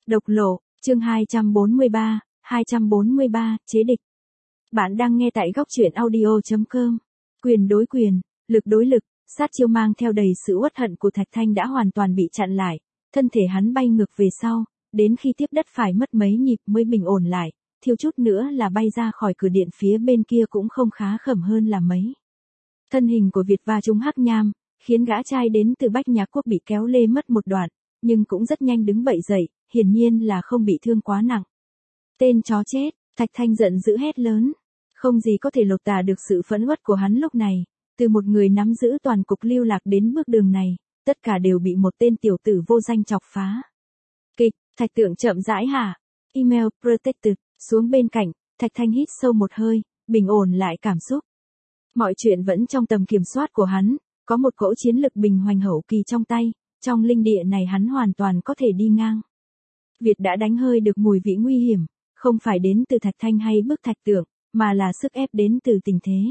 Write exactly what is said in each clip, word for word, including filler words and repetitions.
Độc lộ, chương hai trăm bốn mươi ba, hai trăm bốn mươi ba, chế địch. Bạn đang nghe tại góc truyện audio chấm com. Quyền đối quyền, lực đối lực, sát chiêu mang theo đầy sự uất hận của Thạch Thanh đã hoàn toàn bị chặn lại, thân thể hắn bay ngược về sau, đến khi tiếp đất phải mất mấy nhịp mới bình ổn lại, thiếu chút nữa là bay ra khỏi cửa điện phía bên kia cũng không khá khẩm hơn là mấy. Thân hình của Việt va trúng hắc nham, khiến gã trai đến từ Bách Nhạc Quốc bị kéo lê mất một đoạn, nhưng cũng rất nhanh đứng bậy dậy, hiển nhiên là không bị thương quá nặng. Tên chó chết, Thạch Thanh giận dữ hét lớn. Không gì có thể lột tả được sự phẫn uất của hắn lúc này, từ một người nắm giữ toàn cục lưu lạc đến bước đường này, tất cả đều bị một tên tiểu tử vô danh chọc phá. Kịch, Thạch Tượng chậm rãi hả? Email protected, xuống bên cạnh, Thạch Thanh hít sâu một hơi, bình ổn lại cảm xúc. Mọi chuyện vẫn trong tầm kiểm soát của hắn, có một cỗ chiến lực bình hoành hậu kỳ trong tay, trong linh địa này hắn hoàn toàn có thể đi ngang. Việt đã đánh hơi được mùi vị nguy hiểm, không phải đến từ Thạch Thanh hay bức Thạch Tượng, mà là sức ép đến từ tình thế.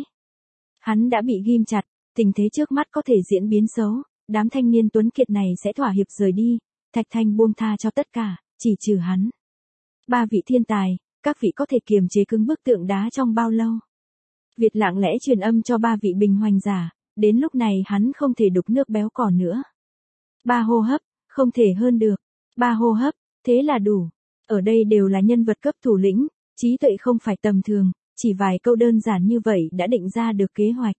Hắn đã bị ghim chặt, tình thế trước mắt có thể diễn biến xấu, đám thanh niên tuấn kiệt này sẽ thỏa hiệp rời đi, Thạch Thanh buông tha cho tất cả, chỉ trừ hắn. Ba vị thiên tài, các vị có thể kiềm chế cứng bức tượng đá trong bao lâu? Việt lặng lẽ truyền âm cho ba vị bình hoành giả, đến lúc này hắn không thể đục nước béo cò nữa. Ba hô hấp, không thể hơn được. Ba hô hấp, thế là đủ. Ở đây đều là nhân vật cấp thủ lĩnh, trí tuệ không phải tầm thường, chỉ vài câu đơn giản như vậy đã định ra được kế hoạch.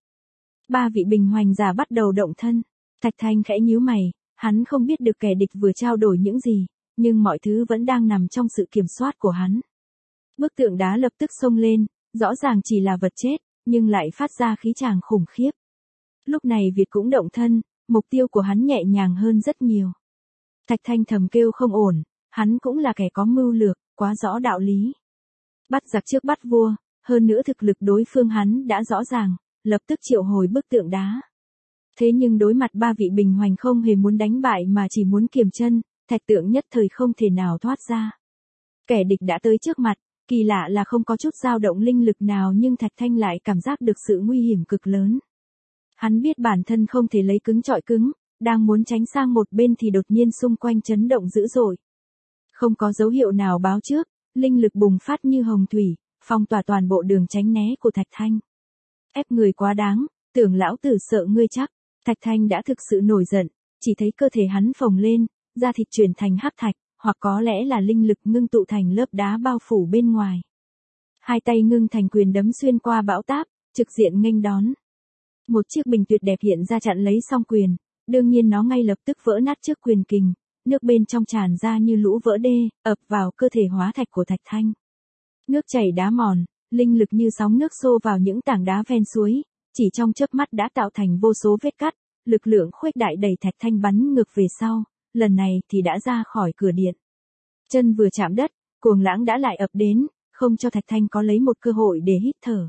Ba vị bình hoành giả bắt đầu động thân. Thạch Thanh khẽ nhíu mày, hắn không biết được kẻ địch vừa trao đổi những gì, nhưng mọi thứ vẫn đang nằm trong sự kiểm soát của hắn. Bức tượng đá lập tức xông lên, rõ ràng chỉ là vật chết, nhưng lại phát ra khí tràng khủng khiếp. Lúc này Việt cũng động thân, mục tiêu của hắn nhẹ nhàng hơn rất nhiều. Thạch Thanh thầm kêu không ổn, hắn cũng là kẻ có mưu lược, quá rõ đạo lý. Bắt giặc trước bắt vua, hơn nữa thực lực đối phương hắn đã rõ ràng, lập tức triệu hồi bức tượng đá. Thế nhưng đối mặt ba vị bình hoành không hề muốn đánh bại mà chỉ muốn kiềm chân, Thạch Tượng nhất thời không thể nào thoát ra. Kẻ địch đã tới trước mặt, kỳ lạ là không có chút dao động linh lực nào nhưng Thạch Thanh lại cảm giác được sự nguy hiểm cực lớn. Hắn biết bản thân không thể lấy cứng chọi cứng, đang muốn tránh sang một bên thì đột nhiên xung quanh chấn động dữ dội. Không có dấu hiệu nào báo trước, linh lực bùng phát như hồng thủy, phong tỏa toàn bộ đường tránh né của Thạch Thanh. Ép người quá đáng, tưởng lão tử sợ ngươi chắc. Thạch Thanh đã thực sự nổi giận, chỉ thấy cơ thể hắn phồng lên, da thịt chuyển thành hắc thạch, hoặc có lẽ là linh lực ngưng tụ thành lớp đá bao phủ bên ngoài. Hai tay ngưng thành quyền đấm xuyên qua bão táp, trực diện nghênh đón. Một chiếc bình tuyệt đẹp hiện ra chặn lấy song quyền, đương nhiên nó ngay lập tức vỡ nát trước quyền kình, nước bên trong tràn ra như lũ vỡ đê, ập vào cơ thể hóa thạch của Thạch Thanh. Nước chảy đá mòn, linh lực như sóng nước xô vào những tảng đá ven suối, chỉ trong chớp mắt đã tạo thành vô số vết cắt, lực lượng khuếch đại đẩy Thạch Thanh bắn ngược về sau, lần này thì đã ra khỏi cửa điện. Chân vừa chạm đất, cuồng lãng đã lại ập đến, không cho Thạch Thanh có lấy một cơ hội để hít thở.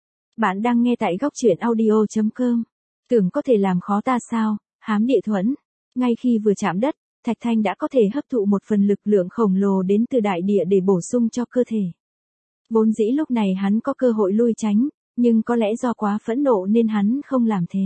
Bạn đang nghe tại góc truyện audio chấm com. Tưởng có thể làm khó ta sao, hám địa thuẫn. Ngay khi vừa chạm đất, Thạch Thanh đã có thể hấp thụ một phần lực lượng khổng lồ đến từ đại địa để bổ sung cho cơ thể. Vốn dĩ lúc này hắn có cơ hội lui tránh, nhưng có lẽ do quá phẫn nộ nên hắn không làm thế.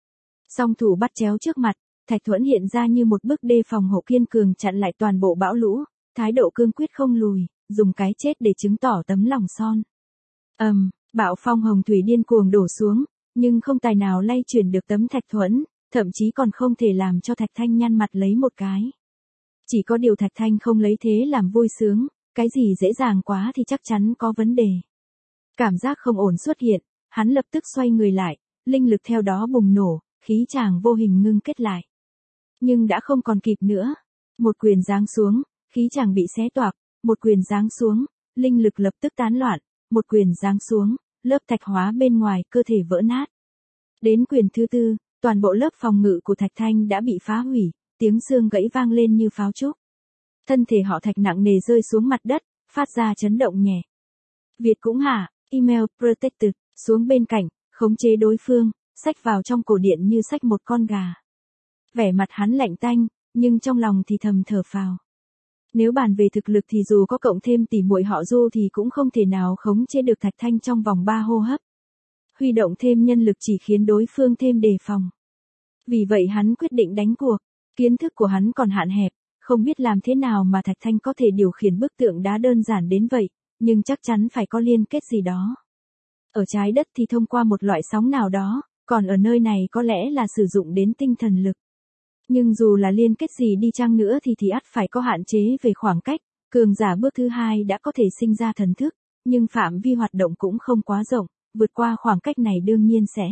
Song thủ bắt chéo trước mặt, Thạch Thuẫn hiện ra như một bức đê phòng hộ kiên cường chặn lại toàn bộ bão lũ, thái độ cương quyết không lùi, dùng cái chết để chứng tỏ tấm lòng son. Ầm, um, bão phong hồng thủy điên cuồng đổ xuống, nhưng không tài nào lay chuyển được tấm Thạch Thuẫn, thậm chí còn không thể làm cho Thạch Thanh nhăn mặt lấy một cái. Chỉ có điều Thạch Thanh không lấy thế làm vui sướng, cái gì dễ dàng quá thì chắc chắn có vấn đề. Cảm giác không ổn xuất hiện, hắn lập tức xoay người lại, linh lực theo đó bùng nổ, khí tràng vô hình ngưng kết lại. Nhưng đã không còn kịp nữa. Một quyền giáng xuống, khí tràng bị xé toạc, một quyền giáng xuống, linh lực lập tức tán loạn, một quyền giáng xuống, lớp thạch hóa bên ngoài cơ thể vỡ nát. Đến quyền thứ tư, toàn bộ lớp phòng ngự của Thạch Thanh đã bị phá hủy, tiếng xương gãy vang lên như pháo trúc. Thân thể họ Thạch nặng nề rơi xuống mặt đất, phát ra chấn động nhẹ. Việt cũng hả, email protected, xuống bên cạnh, khống chế đối phương, xách vào trong cổ điện như xách một con gà. Vẻ mặt hắn lạnh tanh, nhưng trong lòng thì thầm thở phào. Nếu bàn về thực lực thì dù có cộng thêm tỷ muội họ Du thì cũng không thể nào khống chế được Thạch Thanh trong vòng ba hô hấp. Huy động thêm nhân lực chỉ khiến đối phương thêm đề phòng. Vì vậy hắn quyết định đánh cuộc, kiến thức của hắn còn hạn hẹp, Không biết làm thế nào mà Thạch Thanh có thể điều khiển bức tượng đá đơn giản đến vậy, nhưng chắc chắn phải có liên kết gì đó. Ở trái đất thì thông qua một loại sóng nào đó, còn ở nơi này có lẽ là sử dụng đến tinh thần lực. Nhưng dù là liên kết gì đi chăng nữa thì thì ắt phải có hạn chế về khoảng cách, cường giả bước thứ hai đã có thể sinh ra thần thức, nhưng phạm vi hoạt động cũng không quá rộng, vượt qua khoảng cách này đương nhiên sẽ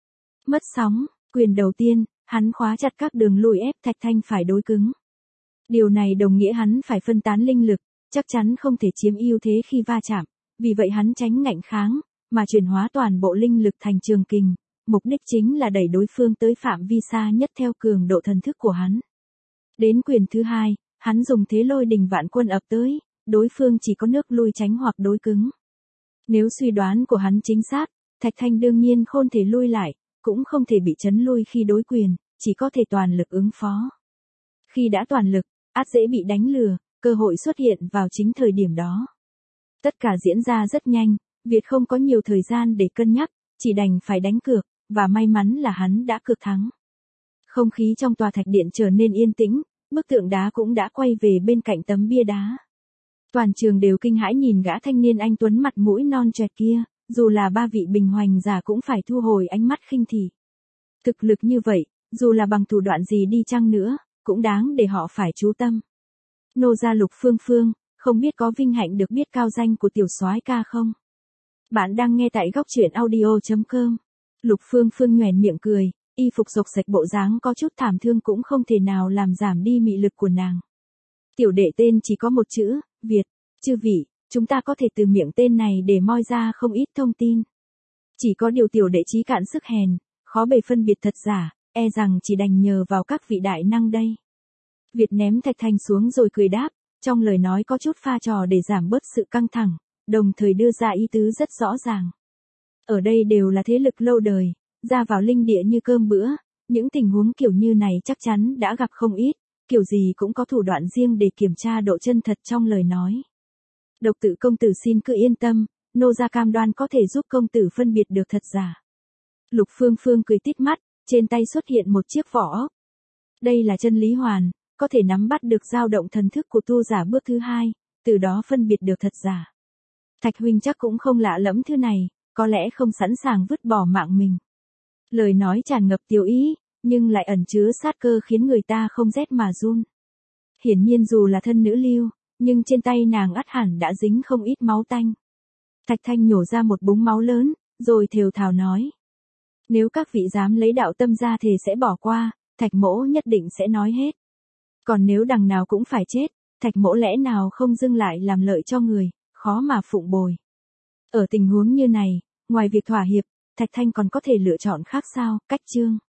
mất sóng. Quyền đầu tiên, hắn khóa chặt các đường lui ép Thạch Thanh phải đối cứng. Điều này đồng nghĩa hắn phải phân tán linh lực, chắc chắn không thể chiếm ưu thế khi va chạm, vì vậy hắn tránh ngạnh kháng, mà chuyển hóa toàn bộ linh lực thành trường kình, mục đích chính là đẩy đối phương tới phạm vi xa nhất theo cường độ thần thức của hắn. Đến quyền thứ hai, hắn dùng thế lôi đình vạn quân ập tới, đối phương chỉ có nước lui tránh hoặc đối cứng. Nếu suy đoán của hắn chính xác, Thạch Thanh đương nhiên không thể lui lại, cũng không thể bị chấn lui khi đối quyền, chỉ có thể toàn lực ứng phó. Khi đã toàn lực, ắt dễ bị đánh lừa, cơ hội xuất hiện vào chính thời điểm đó. Tất cả diễn ra rất nhanh, Việt không có nhiều thời gian để cân nhắc, chỉ đành phải đánh cược, và may mắn là hắn đã cược thắng. Không khí trong tòa thạch điện trở nên yên tĩnh, bức tượng đá cũng đã quay về bên cạnh tấm bia đá. Toàn trường đều kinh hãi nhìn gã thanh niên anh tuấn mặt mũi non choẹt kia, dù là ba vị bình hoành giả cũng phải thu hồi ánh mắt khinh thị. Thực lực như vậy, dù là bằng thủ đoạn gì đi chăng nữa, cũng đáng để họ phải chú tâm. Nô gia Lục Phương Phương, không biết có vinh hạnh được biết cao danh của tiểu soái ca không? Bạn đang nghe tại góc truyện audio chấm com. Lục Phương Phương nhoẻn miệng cười, y phục xộc xệch bộ dáng có chút thảm thương cũng không thể nào làm giảm đi mị lực của nàng. Tiểu đệ tên chỉ có một chữ, Việt. Chư vị, chúng ta có thể từ miệng tên này để moi ra không ít thông tin. Chỉ có điều tiểu đệ trí cạn sức hèn, khó bề phân biệt thật giả, e rằng chỉ đành nhờ vào các vị đại năng đây. Việt ném Thạch Thanh xuống rồi cười đáp, trong lời nói có chút pha trò để giảm bớt sự căng thẳng, đồng thời đưa ra ý tứ rất rõ ràng. Ở đây đều là thế lực lâu đời, ra vào linh địa như cơm bữa, những tình huống kiểu như này chắc chắn đã gặp không ít, kiểu gì cũng có thủ đoạn riêng để kiểm tra độ chân thật trong lời nói. Độc Tự công tử xin cứ yên tâm, nô gia cam đoan có thể giúp công tử phân biệt được thật giả. Lục Phương Phương cười tít mắt, trên tay xuất hiện một chiếc vỏ ốc. Đây là chân lý hoàn, có thể nắm bắt được dao động thần thức của tu giả bước thứ hai, từ đó phân biệt được thật giả. Thạch huynh chắc cũng không lạ lẫm thứ này, có lẽ không sẵn sàng vứt bỏ mạng mình. Lời nói tràn ngập tiểu ý, nhưng lại ẩn chứa sát cơ khiến người ta không rét mà run. Hiển nhiên dù là thân nữ lưu, nhưng trên tay nàng ắt hẳn đã dính không ít máu tanh. Thạch Thanh nhổ ra một búng máu lớn, rồi thều thào nói. Nếu các vị dám lấy đạo tâm ra thề sẽ bỏ qua, Thạch mỗ nhất định sẽ nói hết. Còn nếu đằng nào cũng phải chết, Thạch mỗ lẽ nào không dừng lại làm lợi cho người, khó mà phụng bồi. Ở tình huống như này, ngoài việc thỏa hiệp, Thạch Thanh còn có thể lựa chọn khác sao, cách chương.